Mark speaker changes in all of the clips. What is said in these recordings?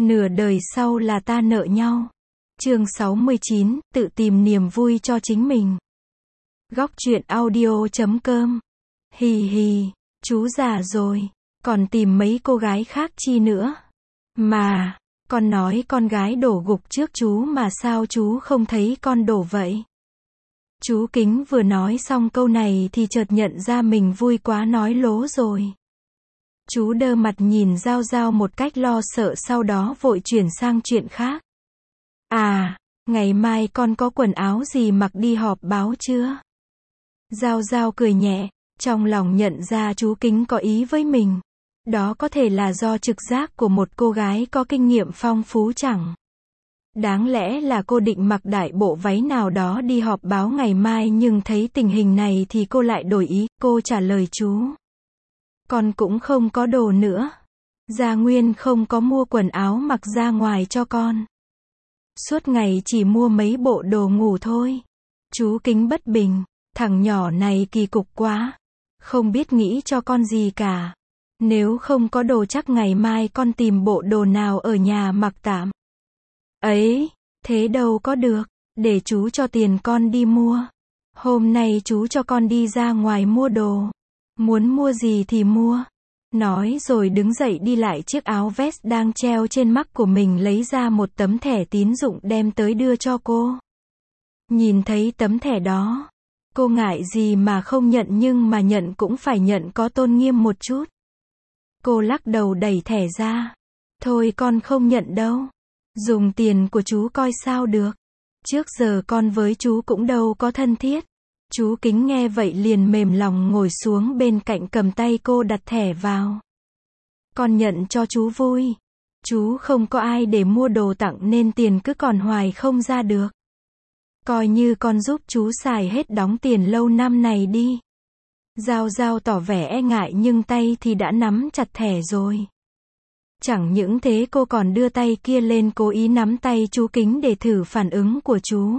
Speaker 1: Nửa đời sau là ta nợ nhau. Chương 69, tự tìm niềm vui cho chính mình. Góc truyện audio.com. Hì hì, chú già rồi, còn tìm mấy cô gái khác chi nữa. Mà, con nói con gái đổ gục trước chú mà sao chú không thấy con đổ vậy? Chú Kính vừa nói xong câu này thì chợt nhận ra mình vui quá nói lố rồi. Chú đơ mặt nhìn Giao Giao một cách lo sợ, sau đó vội chuyển sang chuyện khác. À, ngày mai con có quần áo gì mặc đi họp báo chưa? Giao Giao cười nhẹ, trong lòng nhận ra chú Kính có ý với mình. Đó có thể là do trực giác của một cô gái có kinh nghiệm phong phú chẳng? Đáng lẽ là cô định mặc đại bộ váy nào đó đi họp báo ngày mai, nhưng thấy tình hình này thì cô lại đổi ý. Cô trả lời chú: con cũng không có đồ nữa. Gia Nguyên không có mua quần áo mặc ra ngoài cho con. Suốt ngày chỉ mua mấy bộ đồ ngủ thôi. Chú Kính bất bình, thằng nhỏ này kỳ cục quá. Không biết nghĩ cho con gì cả. Nếu không có đồ chắc ngày mai con tìm bộ đồ nào ở nhà mặc tạm. Ấy, thế đâu có được, để chú cho tiền con đi mua. Hôm nay chú cho con đi ra ngoài mua đồ. Muốn mua gì thì mua. Nói rồi đứng dậy đi lại chiếc áo vest đang treo trên mắc của mình, lấy ra một tấm thẻ tín dụng đem tới đưa cho cô. Nhìn thấy tấm thẻ đó, cô ngại gì mà không nhận, nhưng mà nhận cũng phải nhận có tôn nghiêm một chút. Cô lắc đầu đẩy thẻ ra. Thôi con không nhận đâu. Dùng tiền của chú coi sao được. Trước giờ con với chú cũng đâu có thân thiết. Chú Kính nghe vậy liền mềm lòng ngồi xuống bên cạnh, cầm tay cô đặt thẻ vào. Con nhận cho chú vui. Chú không có ai để mua đồ tặng nên tiền cứ còn hoài không ra được. Coi như con giúp chú xài hết đóng tiền lâu năm này đi. Giao Giao tỏ vẻ e ngại nhưng tay thì đã nắm chặt thẻ rồi. Chẳng những thế cô còn đưa tay kia lên cố ý nắm tay chú Kính để thử phản ứng của chú.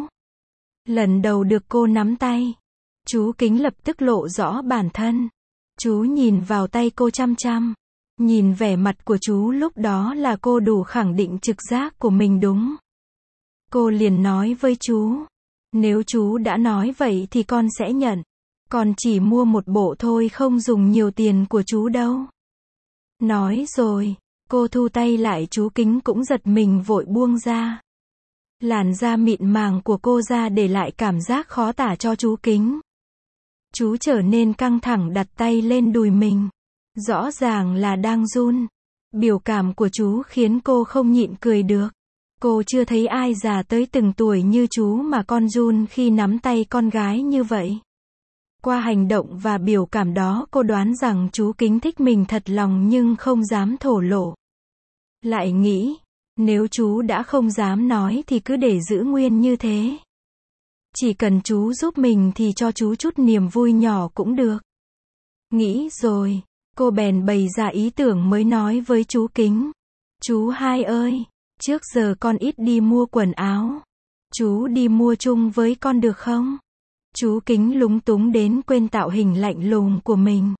Speaker 1: Lần đầu được cô nắm tay, chú Kính lập tức lộ rõ bản thân. Chú nhìn vào tay cô chăm chăm. Nhìn vẻ mặt của chú lúc đó là cô đủ khẳng định trực giác của mình đúng. Cô liền nói với chú: nếu chú đã nói vậy thì con sẽ nhận. Con chỉ mua một bộ thôi, không dùng nhiều tiền của chú đâu. Nói rồi, cô thu tay lại. Chú Kính cũng giật mình vội buông ra. Làn da mịn màng của cô ra để lại cảm giác khó tả cho chú Kính. Chú trở nên căng thẳng, đặt tay lên đùi mình. Rõ ràng là đang run. Biểu cảm của chú khiến cô không nhịn cười được. Cô chưa thấy ai già tới từng tuổi như chú mà con run khi nắm tay con gái như vậy. Qua hành động và biểu cảm đó cô đoán rằng chú Kính thích mình thật lòng nhưng không dám thổ lộ. Lại nghĩ, nếu chú đã không dám nói thì cứ để giữ nguyên như thế. Chỉ cần chú giúp mình thì cho chú chút niềm vui nhỏ cũng được. Nghĩ rồi, cô bèn bày ra ý tưởng mới nói với chú Kính. Chú hai ơi, trước giờ con ít đi mua quần áo. Chú đi mua chung với con được không? Chú Kính lúng túng đến quên tạo hình lạnh lùng của mình.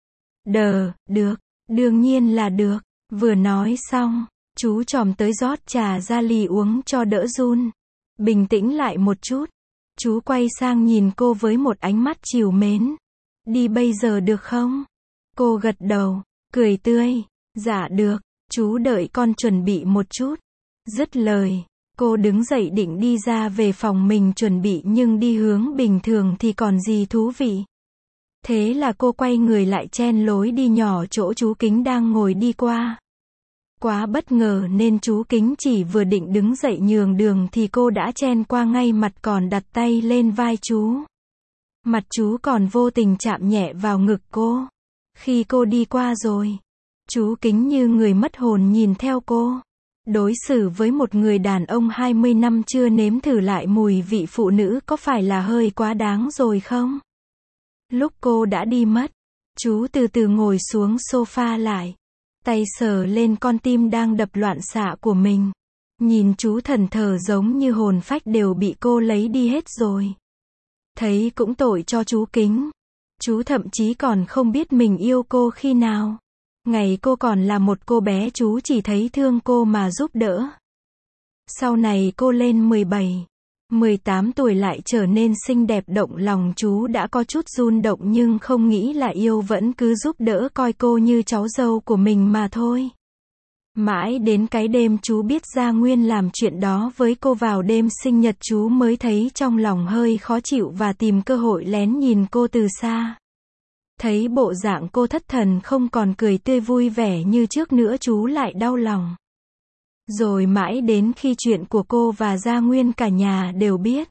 Speaker 1: Được, đương nhiên là được. Vừa nói xong, chú chòm tới rót trà ra ly uống cho đỡ run. Bình tĩnh lại một chút, chú quay sang nhìn cô với một ánh mắt trìu mến. Đi bây giờ được không? Cô gật đầu, cười tươi. Dạ được, chú đợi con chuẩn bị một chút. Dứt lời, cô đứng dậy định đi ra về phòng mình chuẩn bị, nhưng đi hướng bình thường thì còn gì thú vị. Thế là cô quay người lại chen lối đi nhỏ chỗ chú Kính đang ngồi đi qua. Quá bất ngờ nên chú Kính chỉ vừa định đứng dậy nhường đường thì cô đã chen qua ngay mặt, còn đặt tay lên vai chú. Mặt chú còn vô tình chạm nhẹ vào ngực cô. Khi cô đi qua rồi, chú Kính như người mất hồn nhìn theo cô. Đối xử với một người đàn ông 20 năm chưa nếm thử lại mùi vị phụ nữ có phải là hơi quá đáng rồi không? Lúc cô đã đi mất, chú từ từ ngồi xuống sofa lại. Tay sờ lên con tim đang đập loạn xạ của mình. Nhìn chú thẫn thờ giống như hồn phách đều bị cô lấy đi hết rồi. Thấy cũng tội cho chú Kính. Chú thậm chí còn không biết mình yêu cô khi nào. Ngày cô còn là một cô bé chú chỉ thấy thương cô mà giúp đỡ. Sau này cô lên 17, 18 tuổi lại trở nên xinh đẹp động lòng chú đã có chút rung động nhưng không nghĩ là yêu vẫn cứ giúp đỡ coi cô như cháu dâu của mình mà thôi. Mãi đến cái đêm chú biết Gia Nguyên làm chuyện đó với cô vào đêm sinh nhật chú mới thấy trong lòng hơi khó chịu và tìm cơ hội lén nhìn cô từ xa. Thấy bộ dạng cô thất thần không còn cười tươi vui vẻ như trước nữa chú lại đau lòng. Rồi mãi đến khi chuyện của cô và Gia Nguyên cả nhà đều biết.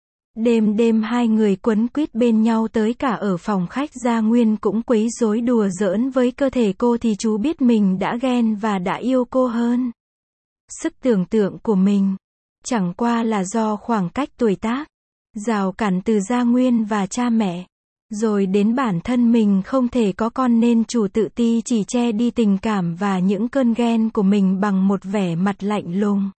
Speaker 1: Đêm đêm hai người quấn quýt bên nhau tới cả ở phòng khách Gia Nguyên cũng quấy rối đùa giỡn với cơ thể cô thì chú biết mình đã ghen và đã yêu cô hơn. Sức tưởng tượng của mình, chẳng qua là do khoảng cách tuổi tác, rào cản từ Gia Nguyên và cha mẹ. Rồi đến bản thân mình không thể có con nên chủ tự ti chỉ che đi tình cảm và những cơn ghen của mình bằng một vẻ mặt lạnh lùng.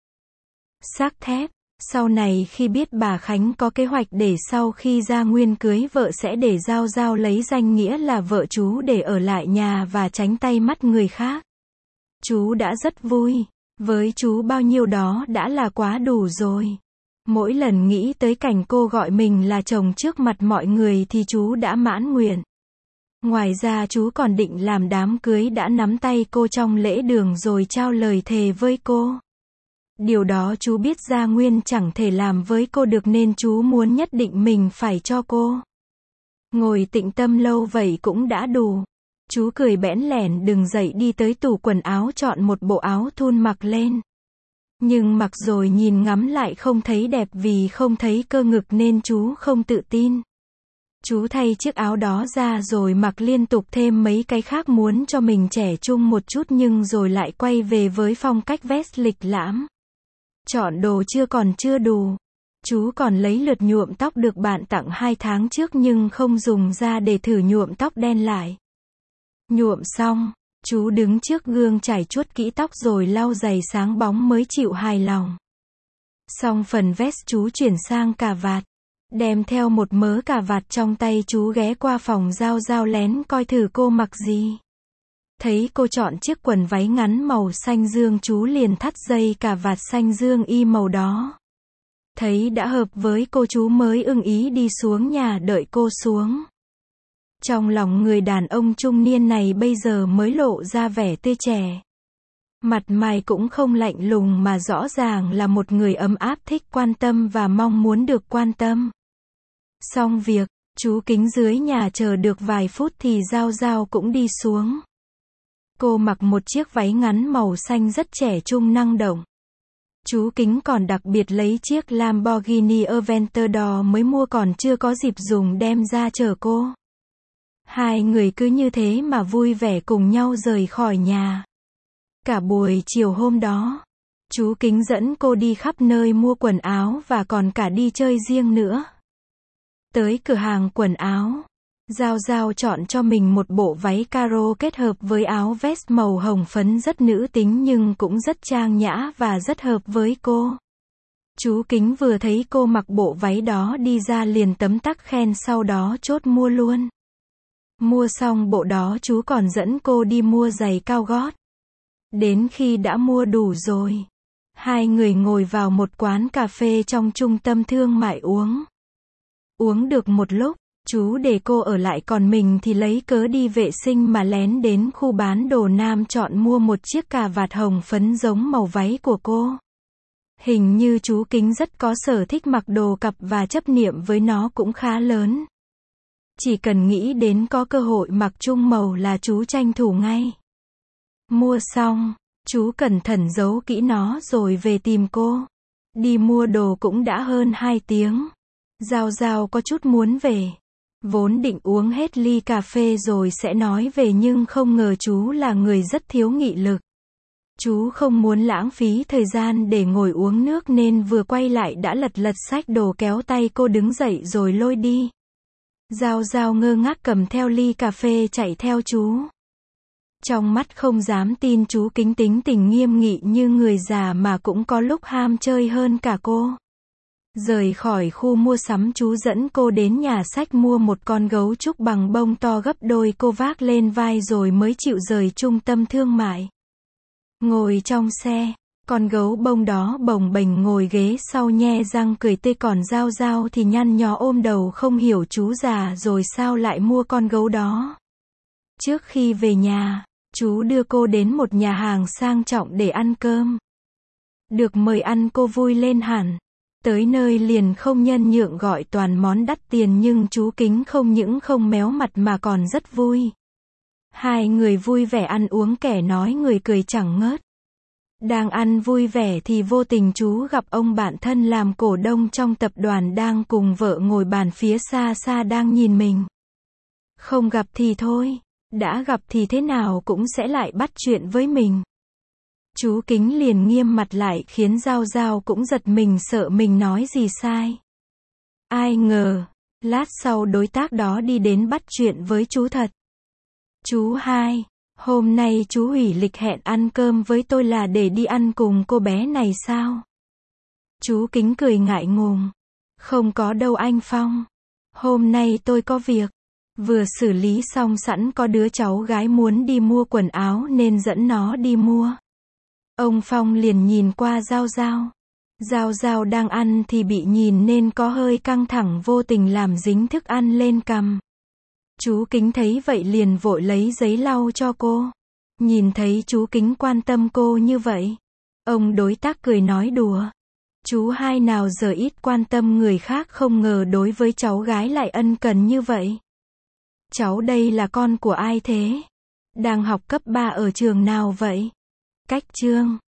Speaker 1: Xác thép. Sau này khi biết bà Khánh có kế hoạch để sau khi Gia Nguyên cưới vợ sẽ để Giao Giao lấy danh nghĩa là vợ chú để ở lại nhà và tránh tay mắt người khác. Chú đã rất vui. Với chú bao nhiêu đó đã là quá đủ rồi. Mỗi lần nghĩ tới cảnh cô gọi mình là chồng trước mặt mọi người thì chú đã mãn nguyện. Ngoài ra chú còn định làm đám cưới đã nắm tay cô trong lễ đường rồi trao lời thề với cô. Điều đó chú biết Gia Nguyên chẳng thể làm với cô được nên chú muốn nhất định mình phải cho cô. Ngồi tĩnh tâm lâu vậy cũng đã đủ. Chú cười bẽn lẽn đứng dậy đi tới tủ quần áo chọn một bộ áo thun mặc lên. Nhưng mặc rồi nhìn ngắm lại không thấy đẹp vì không thấy cơ ngực nên chú không tự tin. Chú thay chiếc áo đó ra rồi mặc liên tục thêm mấy cái khác muốn cho mình trẻ trung một chút nhưng rồi lại quay về với phong cách vest lịch lãm. Chọn đồ chưa đủ. Chú còn lấy lượt nhuộm tóc được bạn tặng 2 tháng trước nhưng không dùng ra để thử nhuộm tóc đen lại. Nhuộm xong, chú đứng trước gương chải chuốt kỹ tóc rồi lau giày sáng bóng mới chịu hài lòng. Xong phần vest chú chuyển sang cà vạt. Đem theo một mớ cà vạt trong tay chú ghé qua phòng Giao Giao lén coi thử cô mặc gì. Thấy cô chọn chiếc quần váy ngắn màu xanh dương chú liền thắt dây cà vạt xanh dương y màu đó. Thấy đã hợp với cô chú mới ưng ý đi xuống nhà đợi cô xuống. Trong lòng người đàn ông trung niên này bây giờ mới lộ ra vẻ tươi trẻ. Mặt mày cũng không lạnh lùng mà rõ ràng là một người ấm áp thích quan tâm và mong muốn được quan tâm. Xong việc, chú Kính dưới nhà chờ được vài phút thì Giao Giao cũng đi xuống. Cô mặc một chiếc váy ngắn màu xanh rất trẻ trung năng động. Chú Kính còn đặc biệt lấy chiếc Lamborghini Aventador mới mua còn chưa có dịp dùng đem ra chở cô. Hai người cứ như thế mà vui vẻ cùng nhau rời khỏi nhà. Cả buổi chiều hôm đó, chú Kính dẫn cô đi khắp nơi mua quần áo và còn cả đi chơi riêng nữa. Tới cửa hàng quần áo, Giao Giao chọn cho mình một bộ váy caro kết hợp với áo vest màu hồng phấn rất nữ tính nhưng cũng rất trang nhã và rất hợp với cô. Chú Kính vừa thấy cô mặc bộ váy đó đi ra liền tấm tắc khen sau đó chốt mua luôn. Mua xong bộ đó chú còn dẫn cô đi mua giày cao gót. Đến khi đã mua đủ rồi, hai người ngồi vào một quán cà phê trong trung tâm thương mại uống. Uống được một lúc, chú để cô ở lại còn mình thì lấy cớ đi vệ sinh mà lén đến khu bán đồ nam chọn mua một chiếc cà vạt hồng phấn giống màu váy của cô. Hình như chú Kính rất có sở thích mặc đồ cặp và chấp niệm với nó cũng khá lớn. Chỉ cần nghĩ đến có cơ hội mặc chung màu là chú tranh thủ ngay. Mua xong, chú cẩn thận giấu kỹ nó rồi về tìm cô. Đi mua đồ cũng đã hơn 2 tiếng. Giao Giao có chút muốn về. Vốn định uống hết ly cà phê rồi sẽ nói về nhưng không ngờ chú là người rất thiếu nghị lực. Chú không muốn lãng phí thời gian để ngồi uống nước nên vừa quay lại đã lật xách đồ kéo tay cô đứng dậy rồi lôi đi. Giao Giao ngơ ngác cầm theo ly cà phê chạy theo chú. Trong mắt không dám tin chú Kính tính tình nghiêm nghị như người già mà cũng có lúc ham chơi hơn cả cô. Rời khỏi khu mua sắm, chú dẫn cô đến nhà sách mua một con gấu trúc bằng bông to gấp đôi, cô vác lên vai rồi mới chịu rời trung tâm thương mại. Ngồi trong xe, con gấu bông đó bồng bềnh ngồi ghế sau nhe răng cười tươi, còn Giao Giao thì nhăn nhó ôm đầu không hiểu chú già rồi sao lại mua con gấu đó. Trước khi về nhà, chú đưa cô đến một nhà hàng sang trọng để ăn cơm. Được mời ăn cô vui lên hẳn. Tới nơi liền không nhân nhượng gọi toàn món đắt tiền, nhưng chú Kính không những không méo mặt mà còn rất vui. Hai người vui vẻ ăn uống, kẻ nói người cười chẳng ngớt. Đang ăn vui vẻ thì vô tình chú gặp ông bạn thân làm cổ đông trong tập đoàn đang cùng vợ ngồi bàn phía xa xa đang nhìn mình. Không gặp thì thôi, đã gặp thì thế nào cũng sẽ lại bắt chuyện với mình. Chú Kính liền nghiêm mặt lại khiến Giao Giao cũng giật mình, sợ mình nói gì sai. Ai ngờ, lát sau đối tác đó đi đến bắt chuyện với chú thật. Chú Hai, hôm nay chú hủy lịch hẹn ăn cơm với tôi là để đi ăn cùng cô bé này sao? Chú Kính cười ngại ngùng. Không có đâu anh Phong. Hôm nay tôi có việc. Vừa xử lý xong sẵn có đứa cháu gái muốn đi mua quần áo nên dẫn nó đi mua. Ông Phong liền nhìn qua Giao Giao. Giao Giao đang ăn thì bị nhìn nên có hơi căng thẳng, vô tình làm dính thức ăn lên cằm. Chú Kính thấy vậy liền vội lấy giấy lau cho cô. Nhìn thấy chú Kính quan tâm cô như vậy, ông đối tác cười nói đùa. Chú Hai nào giờ ít quan tâm người khác, không ngờ đối với cháu gái lại ân cần như vậy. Cháu đây là con của ai thế? Đang học cấp 3 ở trường nào vậy? Cách chương